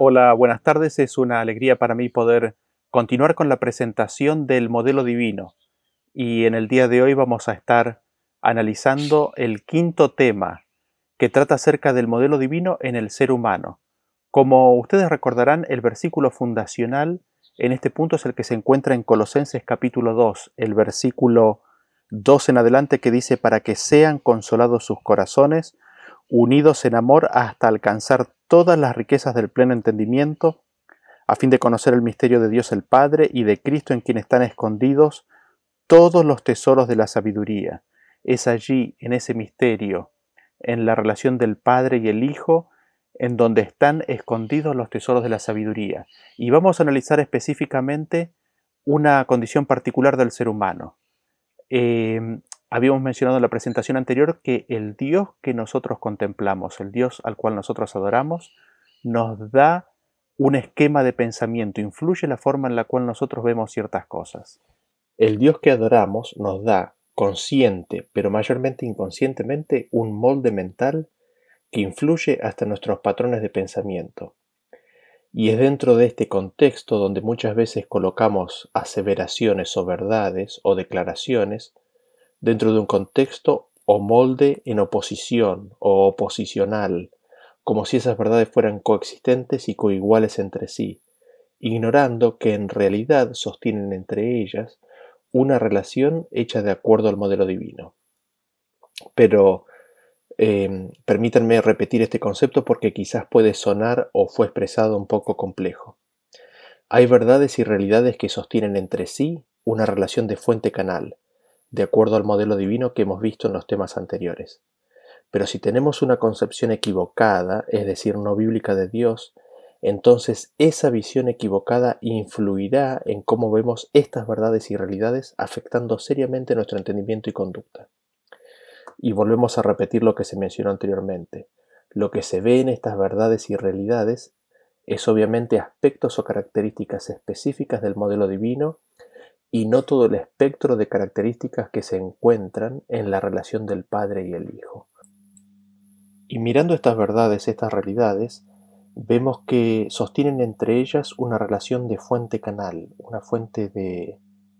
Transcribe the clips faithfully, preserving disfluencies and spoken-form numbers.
Hola, buenas tardes. Es una alegría para mí poder continuar con la presentación del modelo divino. Y en el día de hoy vamos a estar analizando el quinto tema que trata acerca del modelo divino en el ser humano. Como ustedes recordarán, el versículo fundacional en este punto es el que se encuentra en Colosenses capítulo dos, el versículo dos en adelante, que dice: para que sean consolados sus corazones, unidos en amor hasta alcanzar todas las riquezas del pleno entendimiento, a fin de conocer el misterio de Dios el Padre y de Cristo, en quien están escondidos todos los tesoros de la sabiduría. Es allí, en ese misterio, en la relación del Padre y el Hijo, en donde están escondidos los tesoros de la sabiduría. Y vamos a analizar específicamente una condición particular del ser humano. Eh, habíamos mencionado en la presentación anterior que el Dios que nosotros contemplamos, el Dios al cual nosotros adoramos, nos da un esquema de pensamiento, influye la forma en la cual nosotros vemos ciertas cosas. El Dios que adoramos nos da, consciente, pero mayormente inconscientemente, un molde mental que influye hasta nuestros patrones de pensamiento. Y es dentro de este contexto donde muchas veces colocamos aseveraciones o verdades o declaraciones dentro de un contexto o molde en oposición o oposicional, como si esas verdades fueran coexistentes y coiguales entre sí, ignorando que en realidad sostienen entre ellas una relación hecha de acuerdo al modelo divino. Pero eh, permítanme repetir este concepto porque quizás puede sonar o fue expresado un poco complejo. Hay verdades y realidades que sostienen entre sí una relación de fuente-canal, de acuerdo al modelo divino que hemos visto en los temas anteriores. Pero si tenemos una concepción equivocada, es decir, no bíblica de Dios, entonces esa visión equivocada influirá en cómo vemos estas verdades y realidades, afectando seriamente nuestro entendimiento y conducta. Y volvemos a repetir lo que se mencionó anteriormente. Lo que se ve en estas verdades y realidades es obviamente aspectos o características específicas del modelo divino y no todo el espectro de características que se encuentran en la relación del Padre y el Hijo. Y mirando estas verdades, estas realidades, vemos que sostienen entre ellas una relación de fuente-canal, una fuente de,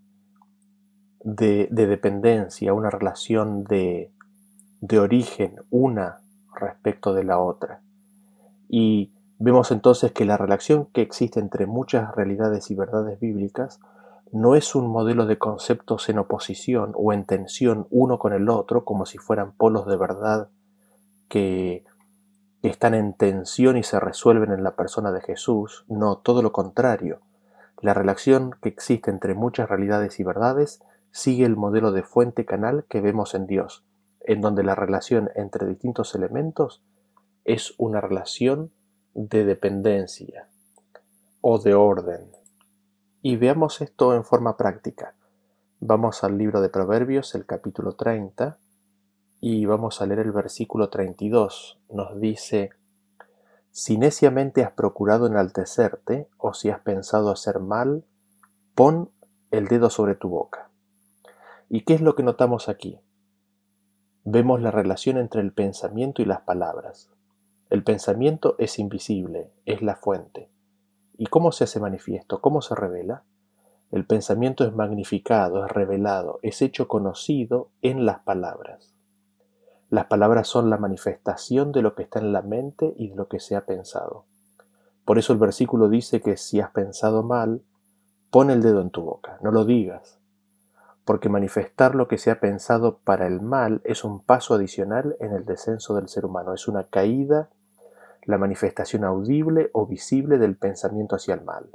de, de dependencia, una relación de, de origen, una respecto de la otra. Y vemos entonces que la relación que existe entre muchas realidades y verdades bíblicas no es un modelo de conceptos en oposición o en tensión uno con el otro, como si fueran polos de verdad que que están en tensión y se resuelven en la persona de Jesús. No, todo lo contrario. La relación que existe entre muchas realidades y verdades sigue el modelo de fuente-canal que vemos en Dios, en donde la relación entre distintos elementos es una relación de dependencia o de orden. Y veamos esto en forma práctica. Vamos al libro de Proverbios, el capítulo treinta, y vamos a leer el versículo treinta y dos. Nos dice: si neciamente has procurado enaltecerte, o si has pensado hacer mal, pon el dedo sobre tu boca. ¿Y qué es lo que notamos aquí? Vemos la relación entre el pensamiento y las palabras. El pensamiento es invisible, es la fuente. ¿Y cómo se hace manifiesto? ¿Cómo se revela? El pensamiento es magnificado, es revelado, es hecho conocido en las palabras. Las palabras son la manifestación de lo que está en la mente y de lo que se ha pensado. Por eso el versículo dice que si has pensado mal, pon el dedo en tu boca, no lo digas, porque manifestar lo que se ha pensado para el mal es un paso adicional en el descenso del ser humano, es una caída, la manifestación audible o visible del pensamiento hacia el mal.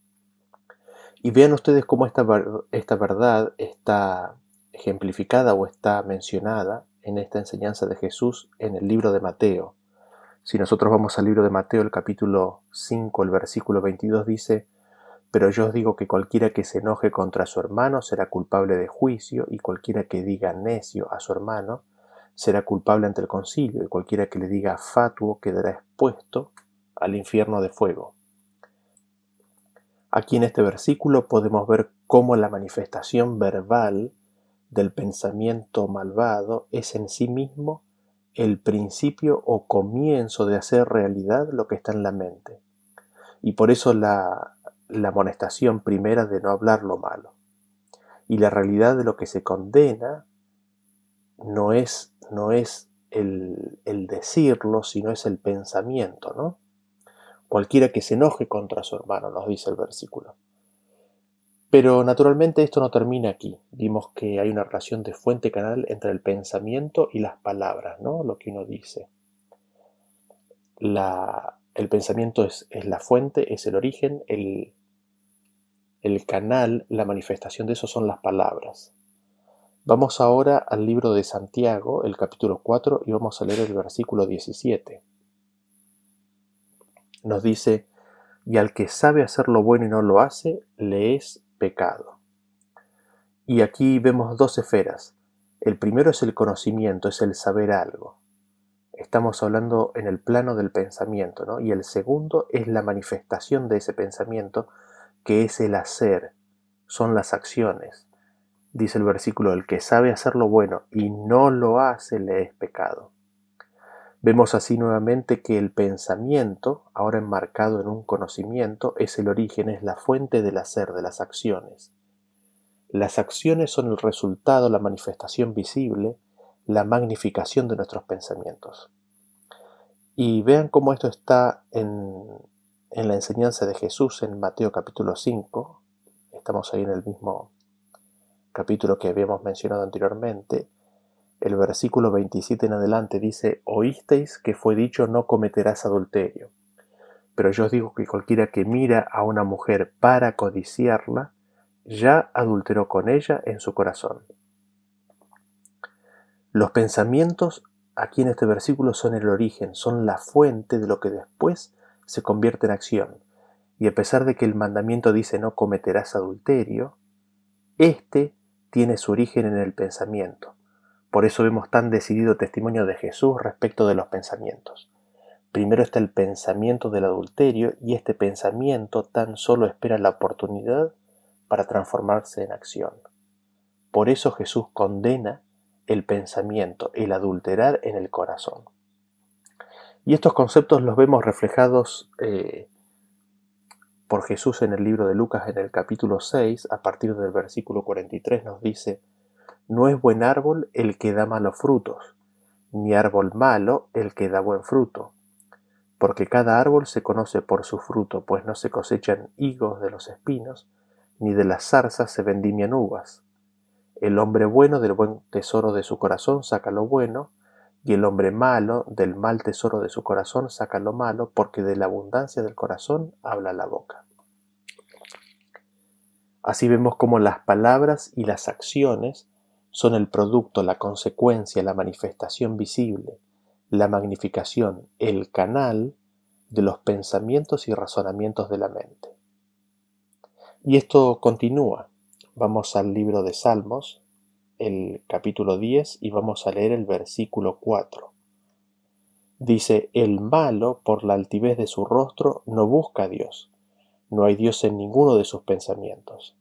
Y vean ustedes cómo esta, esta verdad está ejemplificada o está mencionada en esta enseñanza de Jesús en el libro de Mateo. Si nosotros vamos al libro de Mateo, el capítulo cinco, el versículo veintidós dice: pero yo os digo que cualquiera que se enoje contra su hermano será culpable de juicio, y cualquiera que diga necio a su hermano será culpable ante el concilio, y cualquiera que le diga fatuo quedará expuesto al infierno de fuego. Aquí en este versículo podemos ver cómo la manifestación verbal del pensamiento malvado es en sí mismo el principio o comienzo de hacer realidad lo que está en la mente. Y por eso la, la amonestación primera de no hablar lo malo. Y la realidad de lo que se condena no es, no es el, el decirlo, sino es el pensamiento, ¿no? Cualquiera que se enoje contra su hermano, nos dice el versículo. Pero naturalmente esto no termina aquí. Vimos que hay una relación de fuente-canal entre el pensamiento y las palabras, ¿no? Lo que uno dice. La, el pensamiento es, es la fuente, es el origen, el, el canal, la manifestación de eso son las palabras. Vamos ahora al libro de Santiago, el capítulo cuatro, y vamos a leer el versículo diecisiete. Nos dice: y al que sabe hacer lo bueno y no lo hace, le es pecado. Y aquí vemos dos esferas. El primero es el conocimiento, es el saber algo. Estamos hablando en el plano del pensamiento, ¿no? Y el segundo es la manifestación de ese pensamiento, que es el hacer, son las acciones. Dice el versículo: el que sabe hacer lo bueno y no lo hace, le es pecado. Vemos así nuevamente que el pensamiento, ahora enmarcado en un conocimiento, es el origen, es la fuente del hacer, de las acciones. Las acciones son el resultado, la manifestación visible, la magnificación de nuestros pensamientos. Y vean cómo esto está en, en la enseñanza de Jesús en Mateo capítulo cinco. Estamos ahí en el mismo capítulo que habíamos mencionado anteriormente. El versículo veintisiete en adelante dice: oísteis que fue dicho, no cometerás adulterio. Pero yo os digo que cualquiera que mira a una mujer para codiciarla, ya adulteró con ella en su corazón. Los pensamientos aquí en este versículo son el origen, son la fuente de lo que después se convierte en acción. Y a pesar de que el mandamiento dice no cometerás adulterio, este tiene su origen en el pensamiento. Por eso vemos tan decidido testimonio de Jesús respecto de los pensamientos. Primero está el pensamiento del adulterio, y este pensamiento tan solo espera la oportunidad para transformarse en acción. Por eso Jesús condena el pensamiento, el adulterar en el corazón. Y estos conceptos los vemos reflejados eh, por Jesús en el libro de Lucas en el capítulo seis, a partir del versículo cuarenta y tres nos dice: no es buen árbol el que da malos frutos, ni árbol malo el que da buen fruto. Porque cada árbol se conoce por su fruto, pues no se cosechan higos de los espinos, ni de las zarzas se vendimian uvas. El hombre bueno del buen tesoro de su corazón saca lo bueno, y el hombre malo del mal tesoro de su corazón saca lo malo, porque de la abundancia del corazón habla la boca. Así vemos cómo las palabras y las acciones son el producto, la consecuencia, la manifestación visible, la magnificación, el canal de los pensamientos y razonamientos de la mente. Y esto continúa. Vamos al libro de Salmos, el capítulo diez, y vamos a leer el versículo cuatro. Dice: el malo, por la altivez de su rostro, no busca a Dios. No hay Dios en ninguno de sus pensamientos.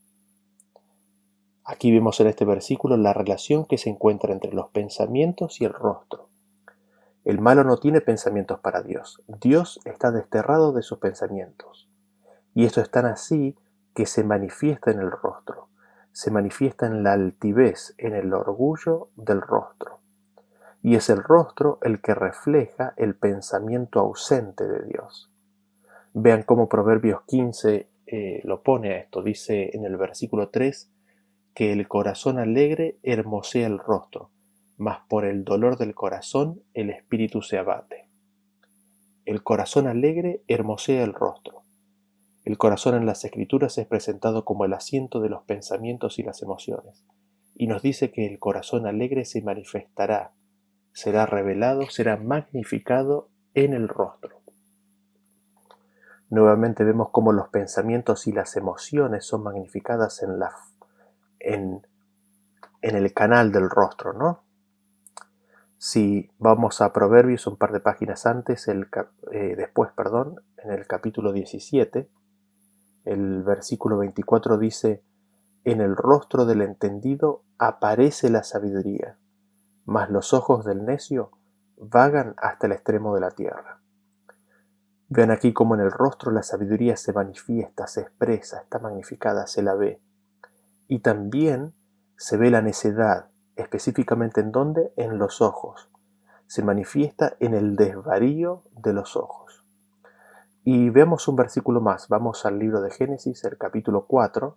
Aquí vemos en este versículo la relación que se encuentra entre los pensamientos y el rostro. El malo no tiene pensamientos para Dios. Dios está desterrado de sus pensamientos. Y esto es tan así que se manifiesta en el rostro. Se manifiesta en la altivez, en el orgullo del rostro. Y es el rostro el que refleja el pensamiento ausente de Dios. Vean cómo Proverbios quince eh, lo pone a esto. Dice en el versículo tres que el corazón alegre hermosea el rostro, mas por el dolor del corazón el espíritu se abate. El corazón alegre hermosea el rostro. El corazón en las Escrituras es presentado como el asiento de los pensamientos y las emociones, y nos dice que el corazón alegre se manifestará, será revelado, será magnificado en el rostro. Nuevamente vemos cómo los pensamientos y las emociones son magnificadas en, la, en, en el canal del rostro, ¿no? Si vamos a Proverbios un par de páginas antes, el, eh, después, perdón, en el capítulo diecisiete, el versículo veinticuatro dice: en el rostro del entendido aparece la sabiduría, mas los ojos del necio vagan hasta el extremo de la tierra. Vean aquí cómo en el rostro la sabiduría se manifiesta, se expresa, está magnificada, se la ve. Y también se ve la necedad, específicamente ¿en dónde? En los ojos. Se manifiesta en el desvarío de los ojos. Y veamos un versículo más. Vamos al libro de Génesis, el capítulo cuatro,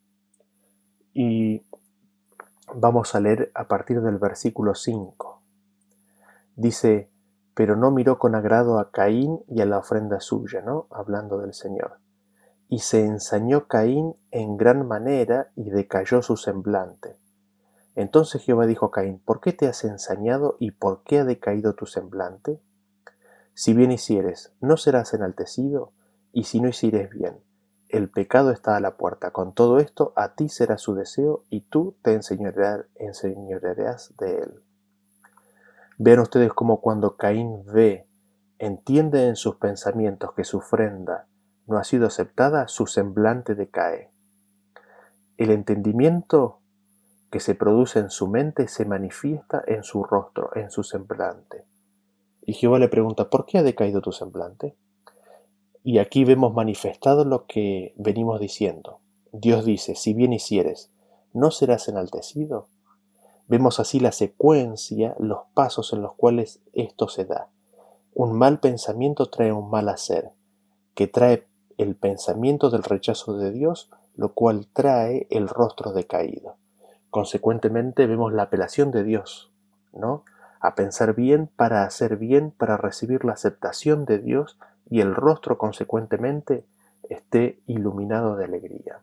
y vamos a leer a partir del versículo cinco. Dice: pero no miró con agrado a Caín y a la ofrenda suya, ¿no? Hablando del Señor. Y se ensañó Caín en gran manera y decayó su semblante. Entonces Jehová dijo a Caín: ¿por qué te has ensañado y por qué ha decaído tu semblante? Si bien hicieres, ¿no serás enaltecido? Y si no hicieres bien, el pecado está a la puerta. Con todo esto, a ti será su deseo y tú te enseñorearás de él. Vean ustedes cómo cuando Caín ve, entiende en sus pensamientos que su ofrenda no ha sido aceptada, su semblante decae. El entendimiento que se produce en su mente se manifiesta en su rostro, en su semblante. Y Jehová le pregunta: ¿por qué ha decaído tu semblante? Y aquí vemos manifestado lo que venimos diciendo. Dios dice: si bien hicieres, ¿no serás enaltecido? Vemos así la secuencia, los pasos en los cuales esto se da. Un mal pensamiento trae un mal hacer, que trae el pensamiento del rechazo de Dios, lo cual trae el rostro decaído. Consecuentemente vemos la apelación de Dios, ¿no? A pensar bien para hacer bien, para recibir la aceptación de Dios y el rostro consecuentemente esté iluminado de alegría.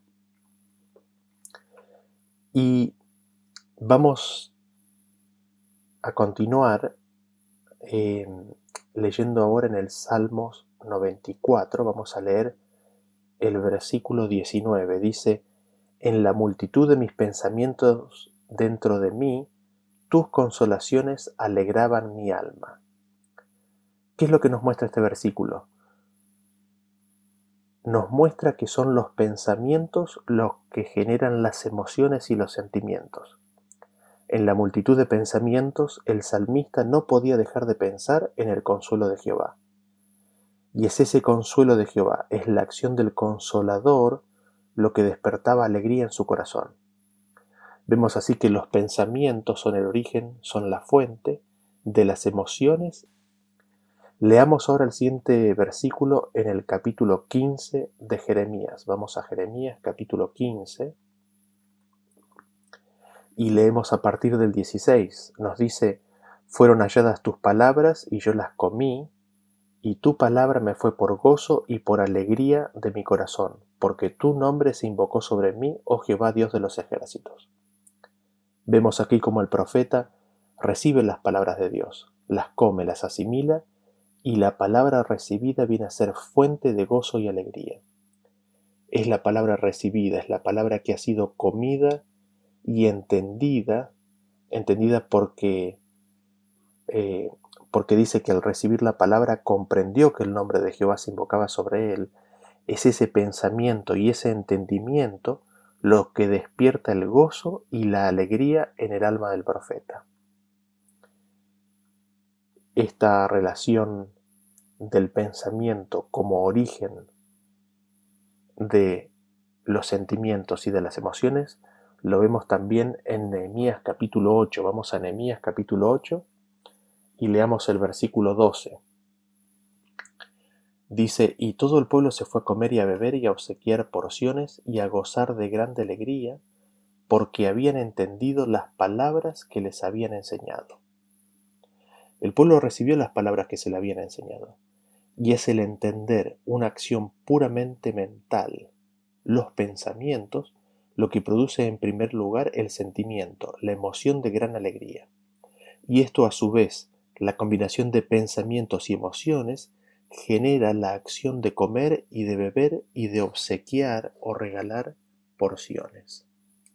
Y vamos a continuar eh, leyendo ahora en el Salmos noventa y cuatro, vamos a leer el versículo diecinueve. Dice: en la multitud de mis pensamientos dentro de mí, tus consolaciones alegraban mi alma. ¿Qué es lo que nos muestra este versículo? Nos muestra que son los pensamientos los que generan las emociones y los sentimientos. En la multitud de pensamientos, el salmista no podía dejar de pensar en el consuelo de Jehová. Y es ese consuelo de Jehová, es la acción del Consolador lo que despertaba alegría en su corazón. Vemos así que los pensamientos son el origen, son la fuente de las emociones. Leamos ahora el siguiente versículo en el capítulo quince de Jeremías. Vamos a Jeremías capítulo quince y leemos a partir del dieciséis. Nos dice: fueron halladas tus palabras y yo las comí, y tu palabra me fue por gozo y por alegría de mi corazón, porque tu nombre se invocó sobre mí, oh Jehová Dios de los ejércitos. Vemos aquí como el profeta recibe las palabras de Dios, las come, las asimila, y la palabra recibida viene a ser fuente de gozo y alegría. Es la palabra recibida, es la palabra que ha sido comida y entendida, entendida porque, eh, porque dice que al recibir la palabra comprendió que el nombre de Jehová se invocaba sobre él. Es ese pensamiento y ese entendimiento lo que despierta el gozo y la alegría en el alma del profeta. Esta relación del pensamiento como origen de los sentimientos y de las emociones lo vemos también en Nehemías capítulo ocho. Vamos a Nehemías capítulo ocho y leamos el versículo doce. Dice: y todo el pueblo se fue a comer y a beber y a obsequiar porciones y a gozar de grande alegría, porque habían entendido las palabras que les habían enseñado. El pueblo recibió las palabras que se le habían enseñado, y es el entender una acción puramente mental, los pensamientos, lo que produce en primer lugar el sentimiento, la emoción de gran alegría. Y esto a su vez, la combinación de pensamientos y emociones, genera la acción de comer y de beber y de obsequiar o regalar porciones.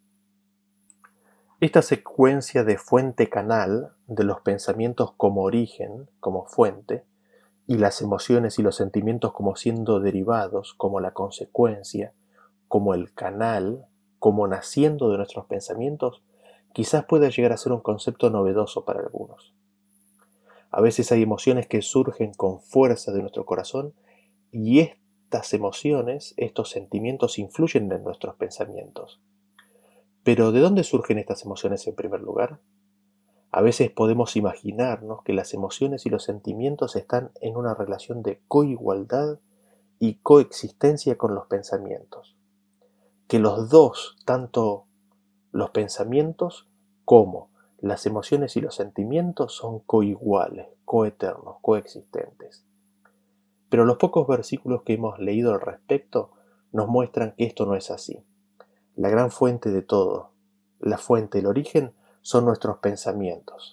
Esta secuencia de fuente-canal, de los pensamientos como origen, como fuente, y las emociones y los sentimientos como siendo derivados, como la consecuencia, como el canal, como naciendo de nuestros pensamientos, quizás pueda llegar a ser un concepto novedoso para algunos. A veces hay emociones que surgen con fuerza de nuestro corazón Y estas emociones, estos sentimientos influyen en nuestros pensamientos. Pero ¿de dónde surgen estas emociones en primer lugar? A veces podemos imaginarnos que las emociones y los sentimientos están en una relación de coigualdad y coexistencia con los pensamientos. Que los dos, tanto los pensamientos como las emociones y los sentimientos, son coiguales, coeternos, coexistentes. Pero los pocos versículos que hemos leído al respecto nos muestran que esto no es así. La gran fuente de todo, la fuente, el origen, son nuestros pensamientos.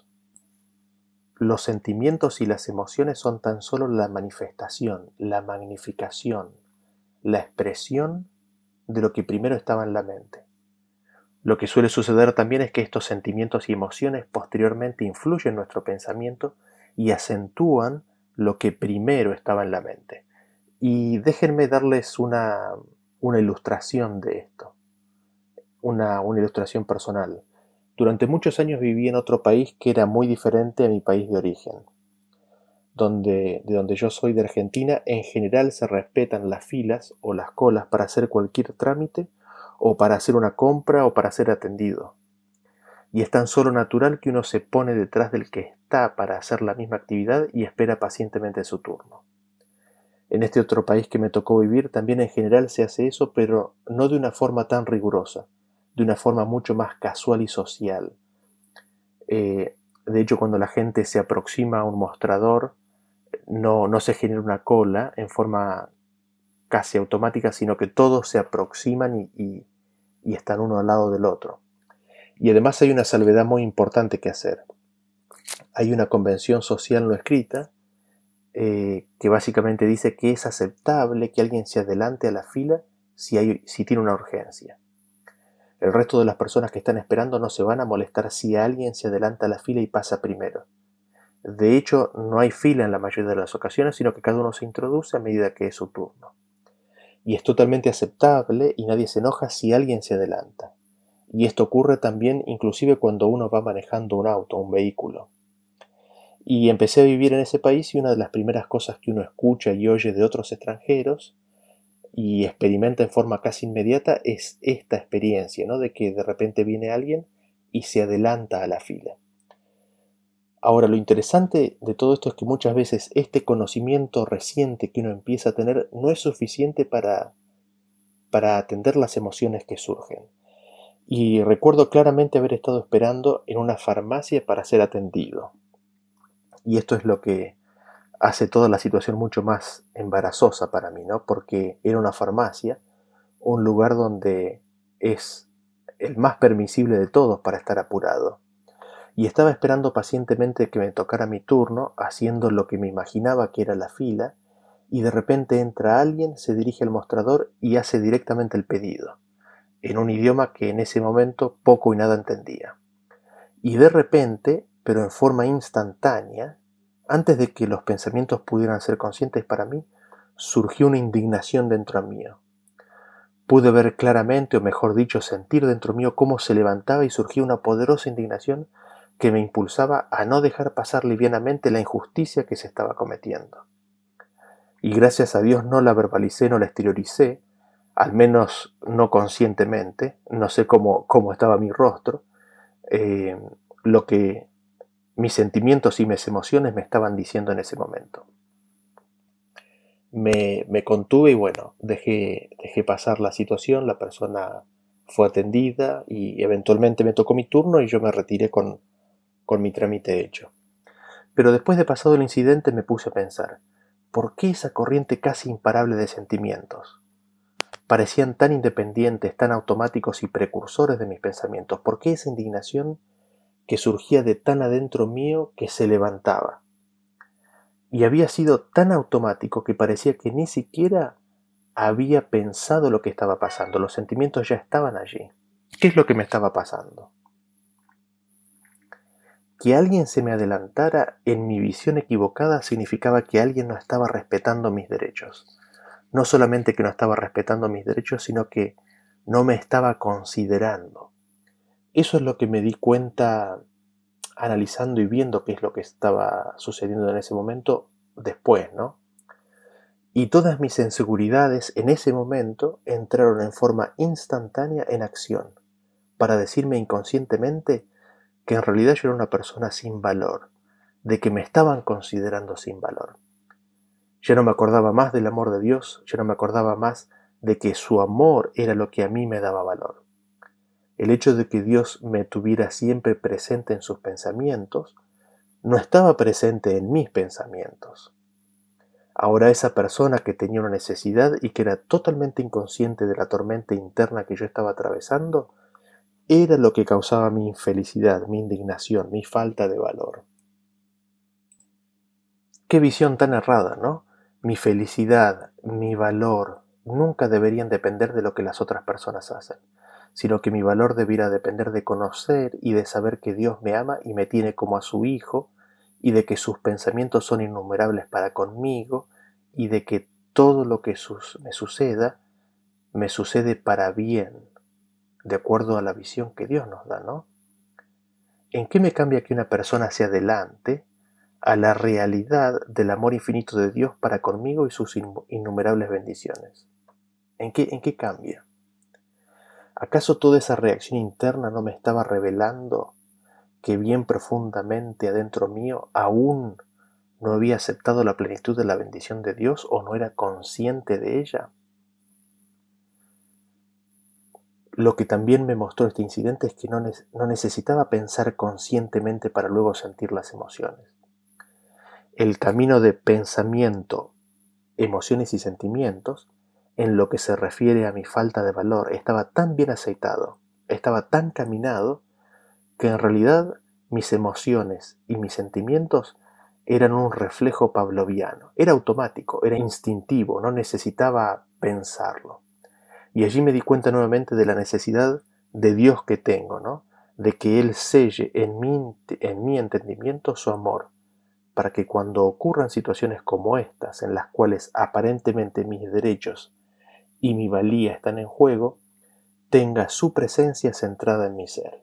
Los sentimientos y las emociones son tan solo la manifestación, la magnificación, la expresión de lo que primero estaba en la mente. Lo que suele suceder también es que estos sentimientos y emociones posteriormente influyen en nuestro pensamiento y acentúan lo que primero estaba en la mente. Y déjenme darles una, una ilustración de esto, una, una ilustración personal. Durante muchos años viví en otro país que era muy diferente a mi país de origen. Donde, de donde yo soy, de Argentina, en general se respetan las filas o las colas para hacer cualquier trámite o para hacer una compra o para ser atendido. Y es tan solo natural que uno se pone detrás del que está para hacer la misma actividad y espera pacientemente su turno. En este otro país que me tocó vivir también en general se hace eso, pero no de una forma tan rigurosa, de una forma mucho más casual y social. Eh, de hecho, cuando la gente se aproxima a un mostrador, no, no se genera una cola en forma casi automática, sino que todos se aproximan y, y, y están uno al lado del otro. Y además hay una salvedad muy importante que hacer. Hay una convención social no escrita eh, que básicamente dice que es aceptable que alguien se adelante a la fila si, hay, si tiene una urgencia. El resto de las personas que están esperando no se van a molestar si alguien se adelanta a la fila y pasa primero. De hecho, no hay fila en la mayoría de las ocasiones, sino que cada uno se introduce a medida que es su turno. Y es totalmente aceptable y nadie se enoja si alguien se adelanta. Y esto ocurre también inclusive cuando uno va manejando un auto, un vehículo. Y empecé a vivir en ese país y una de las primeras cosas que uno escucha y oye de otros extranjeros y experimenta en forma casi inmediata es esta experiencia, ¿no? De que de repente viene alguien y se adelanta a la fila. Ahora, lo interesante de todo esto es que muchas veces este conocimiento reciente que uno empieza a tener no es suficiente para, para atender las emociones que surgen. Y recuerdo claramente haber estado esperando en una farmacia para ser atendido. Y esto es lo que hace toda la situación mucho más embarazosa para mí, ¿no? Porque era una farmacia, un lugar donde es el más permisible de todos para estar apurado. Y estaba esperando pacientemente que me tocara mi turno, haciendo lo que me imaginaba que era la fila, y de repente entra alguien, se dirige al mostrador y hace directamente el pedido, en un idioma que en ese momento poco y nada entendía. Y de repente, pero en forma instantánea, antes de que los pensamientos pudieran ser conscientes para mí, surgió una indignación dentro mío. Pude ver claramente, o mejor dicho, sentir dentro mío cómo se levantaba y surgía una poderosa indignación que me impulsaba a no dejar pasar livianamente la injusticia que se estaba cometiendo. Y gracias a Dios no la verbalicé, no la exterioricé, al menos no conscientemente, no sé cómo, cómo estaba mi rostro, eh, lo que mis sentimientos y mis emociones me estaban diciendo en ese momento. Me, me contuve y bueno, dejé, dejé pasar la situación, la persona fue atendida y eventualmente me tocó mi turno y yo me retiré con, con mi trámite hecho. Pero después de pasado el incidente me puse a pensar, ¿por qué esa corriente casi imparable de sentimientos? Parecían tan independientes, tan automáticos y precursores de mis pensamientos. ¿Por qué esa indignación que surgía de tan adentro mío que se levantaba? Y había sido tan automático que parecía que ni siquiera había pensado lo que estaba pasando. Los sentimientos ya estaban allí. ¿Qué es lo que me estaba pasando? Que alguien se me adelantara en mi visión equivocada significaba que alguien no estaba respetando mis derechos. No solamente que no estaba respetando mis derechos, sino que no me estaba considerando. Eso es lo que me di cuenta analizando y viendo qué es lo que estaba sucediendo en ese momento después, ¿no? Y todas mis inseguridades en ese momento entraron en forma instantánea en acción, para decirme inconscientemente que en realidad yo era una persona sin valor, de que me estaban considerando sin valor. Ya no me acordaba más del amor de Dios, ya no me acordaba más de que su amor era lo que a mí me daba valor. El hecho de que Dios me tuviera siempre presente en sus pensamientos, no estaba presente en mis pensamientos. Ahora esa persona que tenía una necesidad y que era totalmente inconsciente de la tormenta interna que yo estaba atravesando, era lo que causaba mi infelicidad, mi indignación, mi falta de valor. Qué visión tan errada, ¿no? Mi felicidad, mi valor, nunca deberían depender de lo que las otras personas hacen, sino que mi valor debiera depender de conocer y de saber que Dios me ama y me tiene como a su hijo, y de que sus pensamientos son innumerables para conmigo, y de que todo lo que sus, me suceda, me sucede para bien, de acuerdo a la visión que Dios nos da, ¿no? ¿En qué me cambia que una persona hacia adelante a la realidad del amor infinito de Dios para conmigo y sus innumerables bendiciones? ¿En qué, en qué cambia? ¿Acaso toda esa reacción interna no me estaba revelando que bien profundamente adentro mío aún no había aceptado la plenitud de la bendición de Dios o no era consciente de ella? Lo que también me mostró este incidente es que no, ne no necesitaba pensar conscientemente para luego sentir las emociones. El camino de pensamiento, emociones y sentimientos, en lo que se refiere a mi falta de valor, estaba tan bien aceitado, estaba tan caminado, que en realidad mis emociones y mis sentimientos eran un reflejo pavloviano. Era automático, era instintivo, no necesitaba pensarlo. Y allí me di cuenta nuevamente de la necesidad de Dios que tengo, ¿no? De que Él selle en mi, en mi entendimiento su amor, para que cuando ocurran situaciones como estas, en las cuales aparentemente mis derechos y mi valía están en juego, tenga su presencia centrada en mi ser.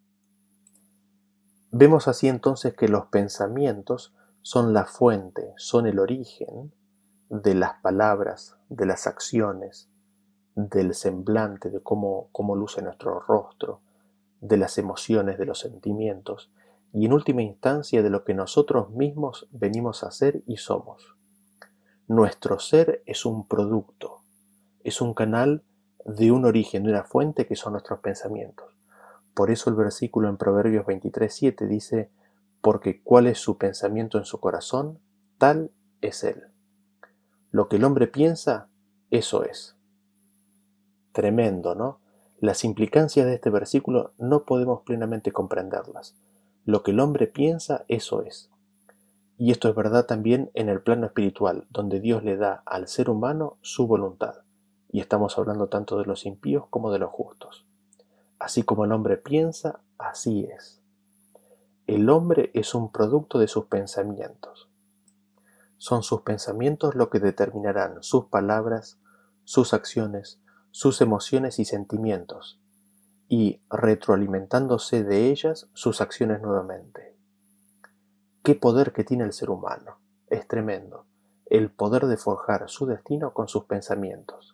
Vemos así entonces que los pensamientos son la fuente, son el origen de las palabras, de las acciones, del semblante, de cómo, cómo luce nuestro rostro, de las emociones, de los sentimientos, y en última instancia de lo que nosotros mismos venimos a ser y somos. Nuestro ser es un producto, es un canal de un origen, de una fuente que son nuestros pensamientos. Por eso el versículo en Proverbios veintitrés siete dice: porque cuál es su pensamiento en su corazón, tal es él. Lo que el hombre piensa, eso es. Tremendo, ¿no? Las implicancias de este versículo no podemos plenamente comprenderlas. Lo que el hombre piensa, eso es. Y esto es verdad también en el plano espiritual, donde Dios le da al ser humano su voluntad. Y estamos hablando tanto de los impíos como de los justos. Así como el hombre piensa, así es. El hombre es un producto de sus pensamientos. Son sus pensamientos lo que determinarán sus palabras, sus acciones, sus emociones y sentimientos, y retroalimentándose de ellas sus acciones nuevamente. ¡Qué poder que tiene el ser humano! Es tremendo, el poder de forjar su destino con sus pensamientos.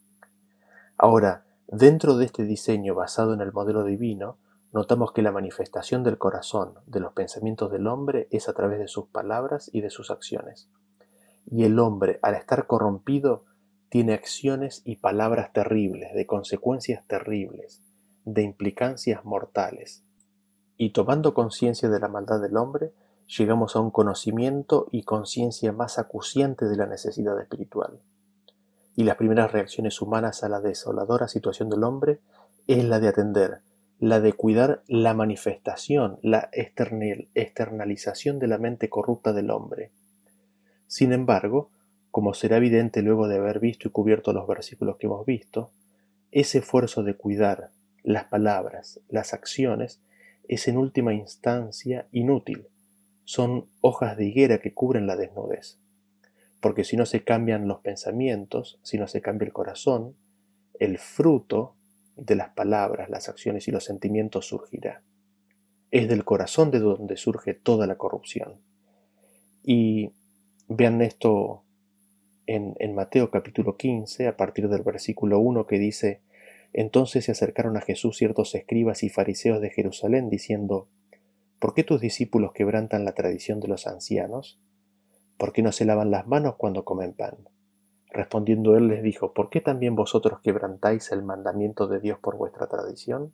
Ahora, dentro de este diseño basado en el modelo divino, notamos que la manifestación del corazón, de los pensamientos del hombre, es a través de sus palabras y de sus acciones. Y el hombre, al estar corrompido, tiene acciones y palabras terribles, de consecuencias terribles, de implicancias mortales. Y tomando conciencia de la maldad del hombre, llegamos a un conocimiento y conciencia más acuciante de la necesidad espiritual. Y las primeras reacciones humanas a la desoladora situación del hombre es la de atender, la de cuidar la manifestación, la externalización de la mente corrupta del hombre. Sin embargo, como será evidente luego de haber visto y cubierto los versículos que hemos visto, ese esfuerzo de cuidar las palabras, las acciones, es en última instancia inútil. Son hojas de higuera que cubren la desnudez. Porque si no se cambian los pensamientos, si no se cambia el corazón, el fruto de las palabras, las acciones y los sentimientos surgirá. Es del corazón de donde surge toda la corrupción. Y vean esto en, en Mateo capítulo quince, a partir del versículo uno, que dice: Entonces se acercaron a Jesús ciertos escribas y fariseos de Jerusalén, diciendo: ¿Por qué tus discípulos quebrantan la tradición de los ancianos? ¿Por qué no se lavan las manos cuando comen pan? Respondiendo él les dijo: ¿Por qué también vosotros quebrantáis el mandamiento de Dios por vuestra tradición?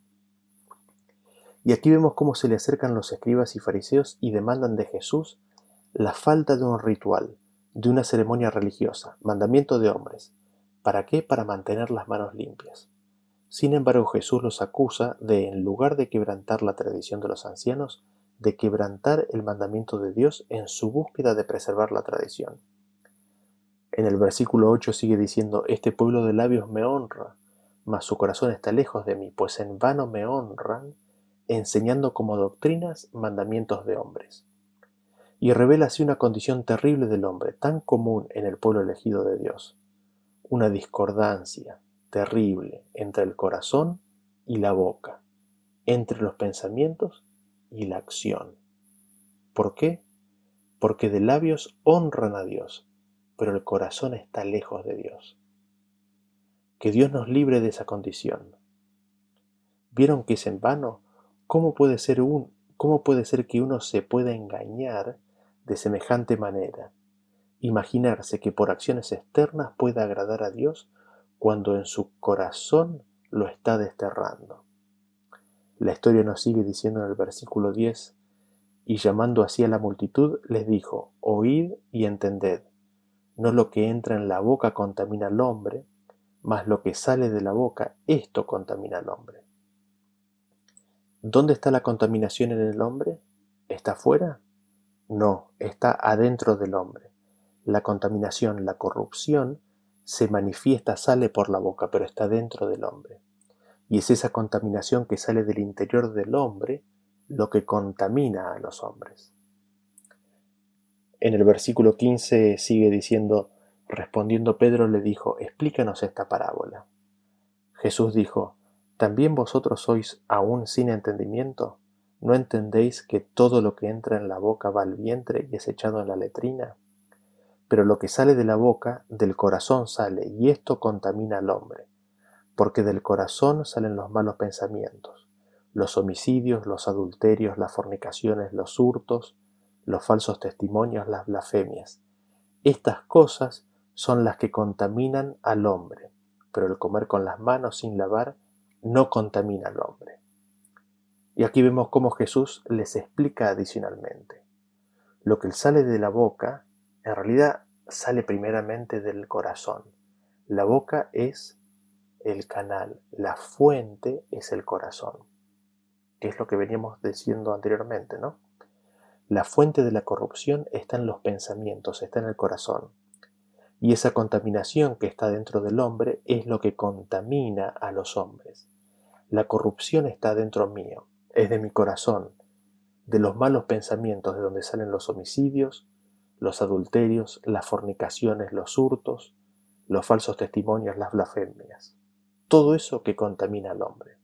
Y aquí vemos cómo se le acercan los escribas y fariseos y demandan de Jesús la falta de un ritual, de una ceremonia religiosa, mandamiento de hombres. ¿Para qué? Para mantener las manos limpias. Sin embargo, Jesús los acusa de, en lugar de quebrantar la tradición de los ancianos, de quebrantar el mandamiento de Dios en su búsqueda de preservar la tradición. En el versículo ocho sigue diciendo: Este pueblo de labios me honra, mas su corazón está lejos de mí, pues en vano me honran, enseñando como doctrinas mandamientos de hombres. Y revela así una condición terrible del hombre, tan común en el pueblo elegido de Dios: una discordancia terrible entre el corazón y la boca, entre los pensamientos y la acción. ¿Por qué? Porque de labios honran a Dios, pero el corazón está lejos de Dios. Que Dios nos libre de esa condición. ¿Vieron que es en vano? ¿Cómo puede ser un, cómo puede ser que uno se pueda engañar de semejante manera? Imaginarse que por acciones externas pueda agradar a Dios cuando en su corazón lo está desterrando. La historia nos sigue diciendo en el versículo diez: Y llamando así a la multitud, les dijo: Oíd y entended. No lo que entra en la boca contamina al hombre, mas lo que sale de la boca, esto contamina al hombre. ¿Dónde está la contaminación en el hombre? ¿Está afuera? No, está adentro del hombre. La contaminación, la corrupción, se manifiesta, sale por la boca, pero está dentro del hombre. Y es esa contaminación que sale del interior del hombre lo que contamina a los hombres. En el versículo quince sigue diciendo: Respondiendo Pedro le dijo: Explícanos esta parábola. Jesús dijo: ¿También vosotros sois aún sin entendimiento? ¿No entendéis que todo lo que entra en la boca va al vientre y es echado en la letrina? Pero lo que sale de la boca, del corazón sale, y esto contamina al hombre, porque del corazón salen los malos pensamientos, los homicidios, los adulterios, las fornicaciones, los hurtos, los falsos testimonios, las blasfemias. Estas cosas son las que contaminan al hombre, pero el comer con las manos sin lavar no contamina al hombre. Y aquí vemos cómo Jesús les explica adicionalmente: lo que sale de la boca, en realidad sale primeramente del corazón. La boca es el canal, la fuente es el corazón, que es lo que veníamos diciendo anteriormente, ¿no? La fuente de la corrupción está en los pensamientos, está en el corazón. Y esa contaminación que está dentro del hombre es lo que contamina a los hombres. La corrupción está dentro mío, es de mi corazón, de los malos pensamientos, de donde salen los homicidios, los adulterios, las fornicaciones, los hurtos, los falsos testimonios, las blasfemias. Todo eso que contamina al hombre.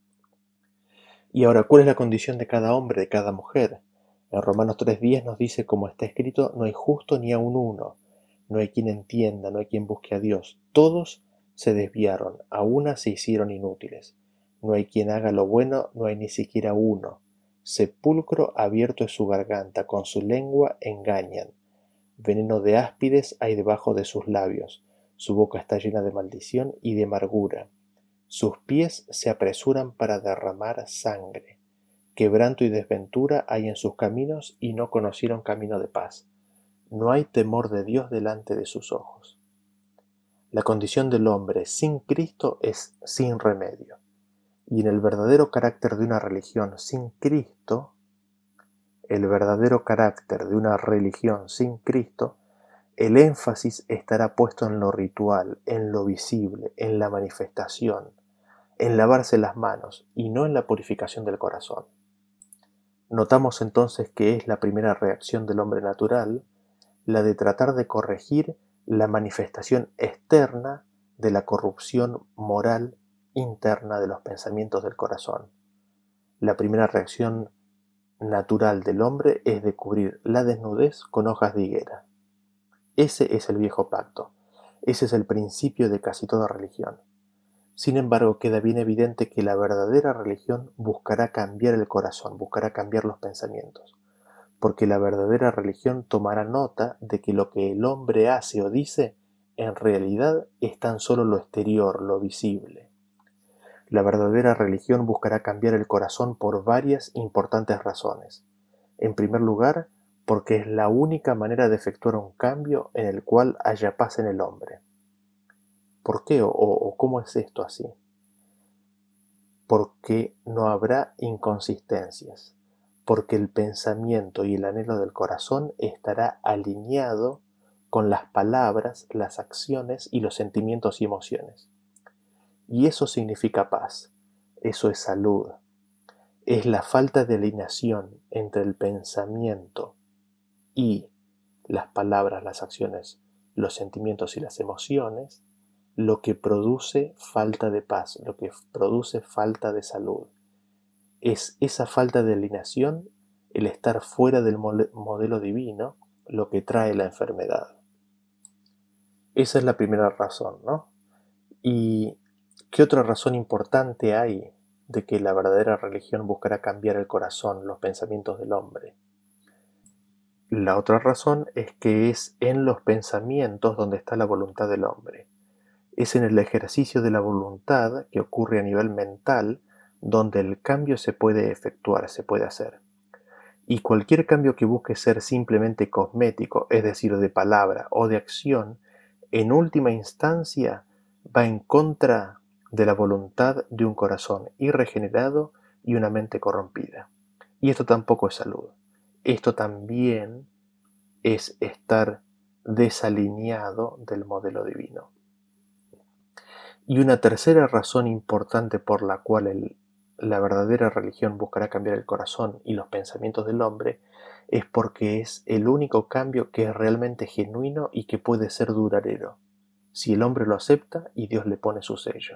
Y ahora, ¿cuál es la condición de cada hombre, de cada mujer? En Romanos tres diez nos dice, como está escrito: No hay justo ni aun uno, no hay quien entienda, no hay quien busque a Dios. Todos se desviaron, a una se hicieron inútiles. No hay quien haga lo bueno, no hay ni siquiera uno. Sepulcro abierto es su garganta, con su lengua engañan. Veneno de áspides hay debajo de sus labios. Su boca está llena de maldición y de amargura. Sus pies se apresuran para derramar sangre. Quebranto y desventura hay en sus caminos, y no conocieron camino de paz. No hay temor de Dios delante de sus ojos. La condición del hombre sin Cristo es sin remedio. Y en el verdadero carácter de una religión sin Cristo, el verdadero carácter de una religión sin Cristo, el énfasis estará puesto en lo ritual, en lo visible, en la manifestación, en lavarse las manos y no en la purificación del corazón. Notamos entonces que es la primera reacción del hombre natural, la de tratar de corregir la manifestación externa de la corrupción moral interna de los pensamientos del corazón. La primera reacción natural del hombre es de cubrir la desnudez con hojas de higuera. Ese es el viejo pacto. Ese es el principio de casi toda religión. Sin embargo, queda bien evidente que la verdadera religión buscará cambiar el corazón, buscará cambiar los pensamientos, porque la verdadera religión tomará nota de que lo que el hombre hace o dice en realidad es tan solo lo exterior, lo visible. La verdadera religión buscará cambiar el corazón por varias importantes razones. En primer lugar, porque es la única manera de efectuar un cambio en el cual haya paz en el hombre. ¿Por qué o, o cómo es esto así? Porque no habrá inconsistencias, porque el pensamiento y el anhelo del corazón estará alineado con las palabras, las acciones y los sentimientos y emociones. Y eso significa paz, eso es salud, es la falta de alineación entre el pensamiento y las palabras, las acciones, los sentimientos y las emociones, lo que produce falta de paz, lo que produce falta de salud. Es esa falta de alineación, el estar fuera del modelo divino, lo que trae la enfermedad. Esa es la primera razón, ¿no? ¿Y qué otra razón importante hay de que la verdadera religión buscará cambiar el corazón, los pensamientos del hombre? La otra razón es que es en los pensamientos donde está la voluntad del hombre. Es en el ejercicio de la voluntad que ocurre a nivel mental donde el cambio se puede efectuar, se puede hacer. Y cualquier cambio que busque ser simplemente cosmético, es decir, de palabra o de acción, en última instancia va en contra de la voluntad de un corazón irregenerado y una mente corrompida. Y esto tampoco es salud. Esto también es estar desalineado del modelo divino. Y una tercera razón importante por la cual el, la verdadera religión buscará cambiar el corazón y los pensamientos del hombre es porque es el único cambio que es realmente genuino y que puede ser duradero, si el hombre lo acepta y Dios le pone su sello.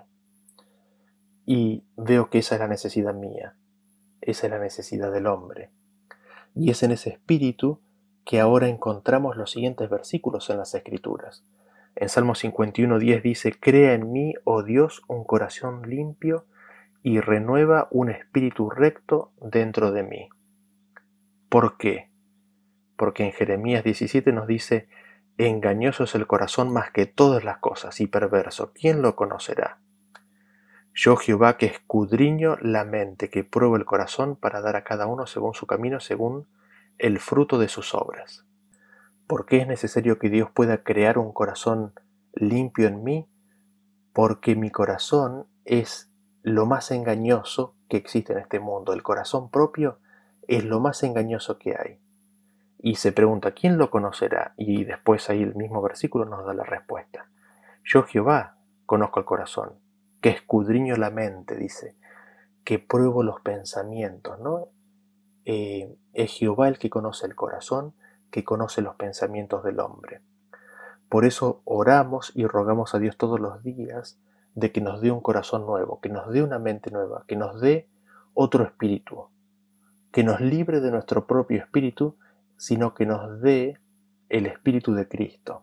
Y veo que esa es la necesidad mía, esa es la necesidad del hombre. Y es en ese espíritu que ahora encontramos los siguientes versículos en las Escrituras. En Salmo cincuenta y uno diez dice: Crea en mí, oh Dios, un corazón limpio y renueva un espíritu recto dentro de mí. ¿Por qué? Porque en Jeremías diecisiete nos dice: Engañoso es el corazón más que todas las cosas y perverso, ¿quién lo conocerá? Yo, Jehová, que escudriño la mente, que pruebo el corazón para dar a cada uno según su camino, según el fruto de sus obras. ¿Por qué es necesario que Dios pueda crear un corazón limpio en mí? Porque mi corazón es lo más engañoso que existe en este mundo. El corazón propio es lo más engañoso que hay. Y se pregunta, ¿quién lo conocerá? Y después ahí el mismo versículo nos da la respuesta. Yo, Jehová, conozco el corazón, que escudriño la mente, dice, que pruebo los pensamientos, ¿no? Eh, es Jehová el que conoce el corazón, que conoce los pensamientos del hombre. Por eso oramos y rogamos a Dios todos los días de que nos dé un corazón nuevo, que nos dé una mente nueva, que nos dé otro espíritu, que nos libre de nuestro propio espíritu, sino que nos dé el espíritu de Cristo.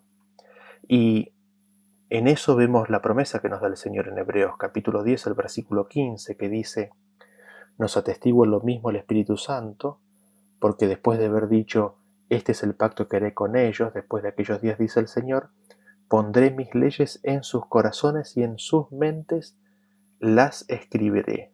Y en eso vemos la promesa que nos da el Señor en Hebreos capítulo diez, el versículo quince, que dice: Nos atestigua lo mismo el Espíritu Santo, porque después de haber dicho: Este es el pacto que haré con ellos, después de aquellos días, dice el Señor, pondré mis leyes en sus corazones y en sus mentes las escribiré.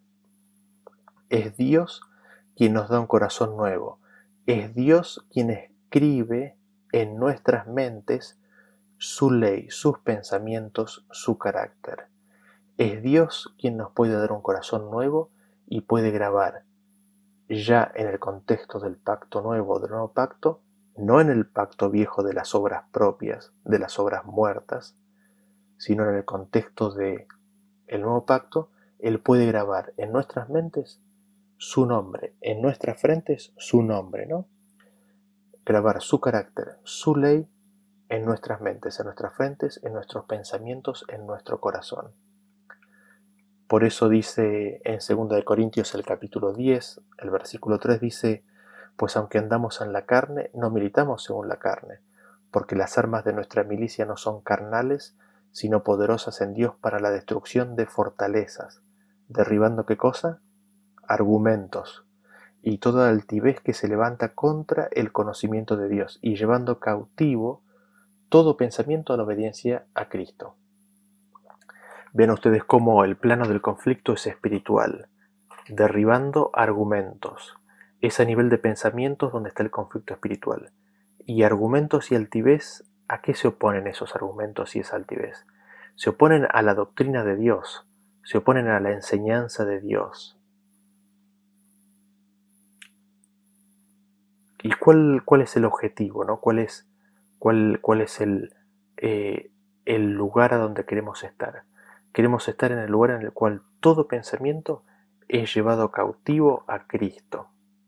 Es Dios quien nos da un corazón nuevo. Es Dios quien escribe en nuestras mentes su ley, sus pensamientos, su carácter. Es Dios quien nos puede dar un corazón nuevo y puede grabar, ya en el contexto del pacto nuevo, del nuevo pacto, no en el pacto viejo de las obras propias, de las obras muertas, sino en el contexto del nuevo pacto. Él puede grabar en nuestras mentes su nombre, en nuestras frentes su nombre, ¿no? Grabar su carácter, su ley en nuestras mentes, en nuestras frentes, en nuestros pensamientos, en nuestro corazón. Por eso dice en segunda de Corintios el capítulo diez, el versículo tres dice: Pues aunque andamos en la carne, no militamos según la carne, porque las armas de nuestra milicia no son carnales, sino poderosas en Dios para la destrucción de fortalezas, derribando ¿qué cosa? Argumentos, y toda altivez que se levanta contra el conocimiento de Dios, y llevando cautivo todo pensamiento a la obediencia a Cristo. Ven ustedes cómo el plano del conflicto es espiritual, derribando argumentos. Es a nivel de pensamientos donde está el conflicto espiritual. Y argumentos y altivez, ¿a qué se oponen esos argumentos y esa altivez? Se oponen a la doctrina de Dios, se oponen a la enseñanza de Dios. ¿Y cuál, cuál es el objetivo, ¿no? ¿Cuál es, cuál, cuál es el, eh, el lugar a donde queremos estar? Queremos estar en el lugar en el cual todo pensamiento es llevado cautivo a Cristo.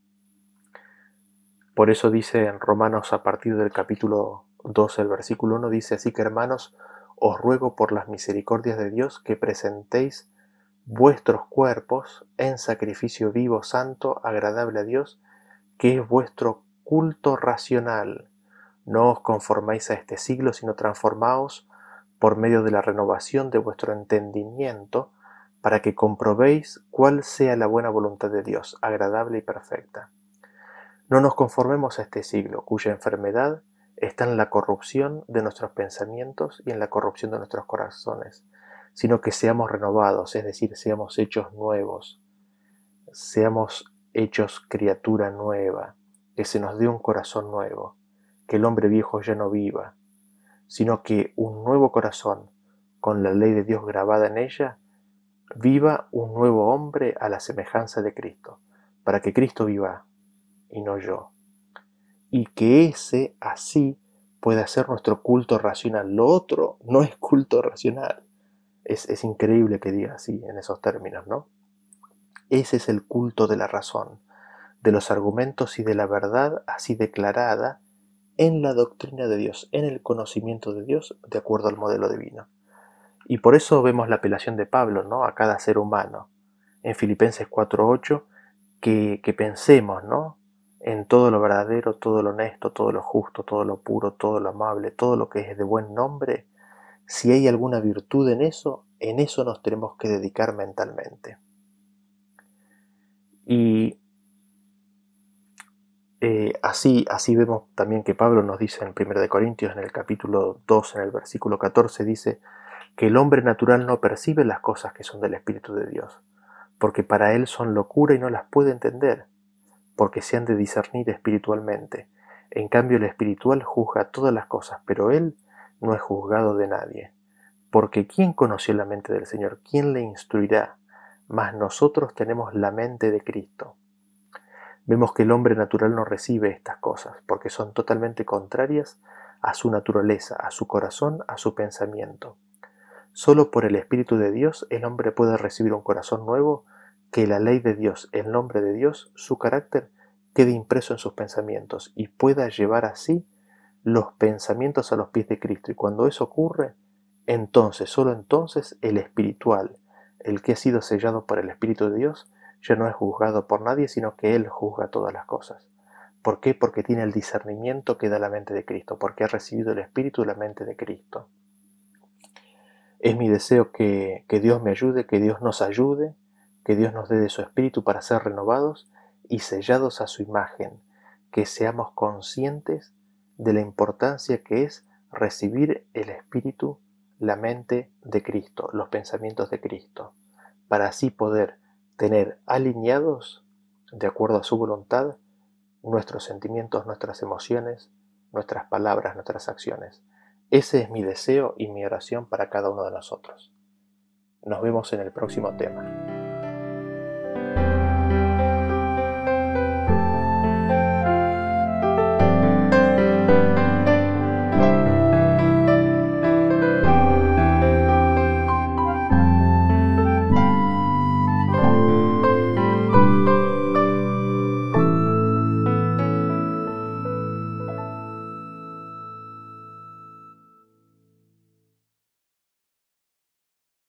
Por eso dice en Romanos a partir del capítulo doce, el versículo uno, dice: así que hermanos, os ruego por las misericordias de Dios que presentéis vuestros cuerpos en sacrificio vivo, santo, agradable a Dios, que es vuestro culto racional. No os conformáis a este siglo, sino transformaos por medio de la renovación de vuestro entendimiento, para que comprobéis cuál sea la buena voluntad de Dios, agradable y perfecta. No nos conformemos a este siglo, cuya enfermedad está en la corrupción de nuestros pensamientos y en la corrupción de nuestros corazones, sino que seamos renovados, es decir, seamos hechos nuevos, seamos hechos criatura nueva, que se nos dé un corazón nuevo, que el hombre viejo ya no viva, sino que un nuevo corazón, con la ley de Dios grabada en ella, viva un nuevo hombre a la semejanza de Cristo, para que Cristo viva y no yo. Y que ese así pueda ser nuestro culto racional. Lo otro no es culto racional. Es, es increíble que diga así en esos términos, ¿no? Ese es el culto de la razón, de los argumentos y de la verdad así declarada en la doctrina de Dios, en el conocimiento de Dios, de acuerdo al modelo divino. Y por eso vemos la apelación de Pablo, ¿no?, a cada ser humano. En Filipenses cuatro ocho, que, que pensemos, ¿no?, en todo lo verdadero, todo lo honesto, todo lo justo, todo lo puro, todo lo amable, todo lo que es de buen nombre. Si hay alguna virtud en eso, en eso nos tenemos que dedicar mentalmente. Y eh, así, así vemos también que Pablo nos dice en primera de Corintios, en el capítulo dos, en el versículo catorce, dice que el hombre natural no percibe las cosas que son del Espíritu de Dios, porque para él son locura y no las puede entender, porque se han de discernir espiritualmente. En cambio el espiritual juzga todas las cosas, pero él no es juzgado de nadie. Porque ¿quién conoció la mente del Señor? ¿Quién le instruirá? Mas nosotros tenemos la mente de Cristo. Vemos que el hombre natural no recibe estas cosas, porque son totalmente contrarias a su naturaleza, a su corazón, a su pensamiento. Solo por el Espíritu de Dios el hombre puede recibir un corazón nuevo, que la ley de Dios, el nombre de Dios, su carácter, quede impreso en sus pensamientos y pueda llevar así los pensamientos a los pies de Cristo. Y cuando eso ocurre, entonces, solo entonces, el espiritual, el que ha sido sellado por el Espíritu de Dios, ya no es juzgado por nadie, sino que Él juzga todas las cosas. ¿Por qué? Porque tiene el discernimiento que da la mente de Cristo, porque ha recibido el Espíritu y la mente de Cristo. Es mi deseo que, que Dios me ayude, que Dios nos ayude, que Dios nos dé de su Espíritu para ser renovados y sellados a su imagen, que seamos conscientes de la importancia que es recibir el Espíritu, la mente de Cristo, los pensamientos de Cristo, para así poder tener alineados, de acuerdo a su voluntad, nuestros sentimientos, nuestras emociones, nuestras palabras, nuestras acciones. Ese es mi deseo y mi oración para cada uno de nosotros. Nos vemos en el próximo tema.